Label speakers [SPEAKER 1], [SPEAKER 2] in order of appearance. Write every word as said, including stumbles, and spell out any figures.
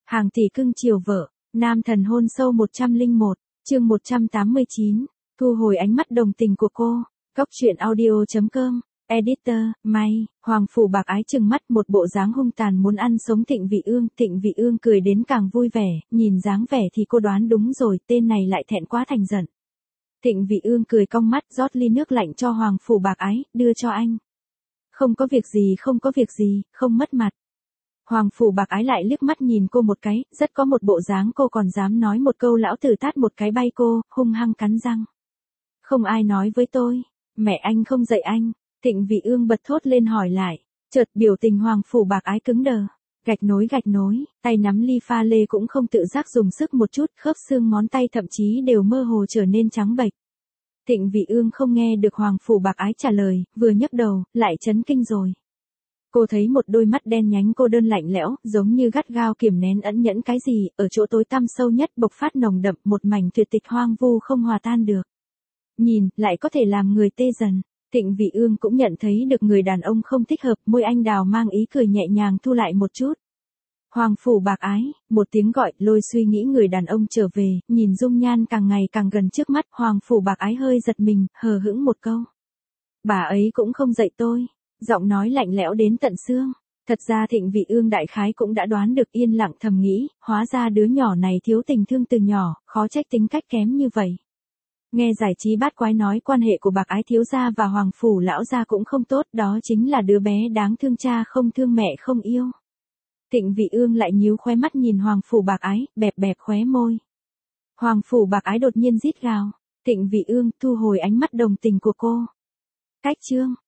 [SPEAKER 1] Hàng tỷ cưng chiều vợ, nam thần hôn sâu một trăm lẻ một, chương một trăm tám mươi chín, thu hồi ánh mắt đồng tình của cô. Cóc truyện audio chấm com, editor, May, Hoàng Phủ Bạc Ái trừng mắt một bộ dáng hung tàn muốn ăn sống Thịnh Vị Ương. Thịnh Vị Ương cười đến càng vui vẻ, nhìn dáng vẻ thì cô đoán đúng rồi, tên này lại thẹn quá thành giận. Thịnh Vị Ương cười cong mắt rót ly nước lạnh cho Hoàng Phủ Bạc Ái, đưa cho anh. Không có việc gì, không có việc gì, không mất mặt. Hoàng Phủ Bạc Ái lại liếc mắt nhìn cô một cái, rất có một bộ dáng cô còn dám nói một câu lão tử tát một cái bay cô, hung hăng cắn răng. Không ai nói với tôi, mẹ anh không dạy anh. Thịnh Vị Ương bật thốt lên hỏi lại, chợt biểu tình Hoàng Phủ Bạc Ái cứng đờ. Gạch nối gạch nối, tay nắm ly pha lê cũng không tự giác dùng sức một chút, khớp xương ngón tay thậm chí đều mơ hồ trở nên trắng bệch. Thịnh Vị Ương không nghe được Hoàng Phủ Bạc Ái trả lời, vừa nhấc đầu, lại chấn kinh rồi. Cô thấy một đôi mắt đen nhánh cô đơn lạnh lẽo, giống như gắt gao kiềm nén ẩn nhẫn cái gì, ở chỗ tối tăm sâu nhất bộc phát nồng đậm, một mảnh tuyệt tịch hoang vu không hòa tan được. Nhìn, lại có thể làm người tê dần. Thịnh Vị Ương cũng nhận thấy được người đàn ông không thích hợp, môi anh đào mang ý cười nhẹ nhàng thu lại một chút. Hoàng Phủ Bạc Ái, một tiếng gọi, lôi suy nghĩ người đàn ông trở về, nhìn dung nhan càng ngày càng gần trước mắt, Hoàng Phủ Bạc Ái hơi giật mình, hờ hững một câu. Bà ấy cũng không dạy tôi, giọng nói lạnh lẽo đến tận xương. Thật ra Thịnh Vị Ương đại khái cũng đã đoán được, yên lặng thầm nghĩ, hóa ra đứa nhỏ này thiếu tình thương từ nhỏ, khó trách tính cách kém như vậy. Nghe giải trí bát quái nói quan hệ của Bạc Ái thiếu gia và Hoàng Phủ lão gia cũng không tốt, đó chính là đứa bé đáng thương cha không thương mẹ không yêu. Thịnh Vị Ương lại nhíu khóe mắt nhìn Hoàng Phủ Bạc Ái, bẹp bẹp khóe môi. Hoàng Phủ Bạc Ái đột nhiên rít gào. Thịnh Vị Ương thu hồi ánh mắt đồng tình của cô. Cách chương.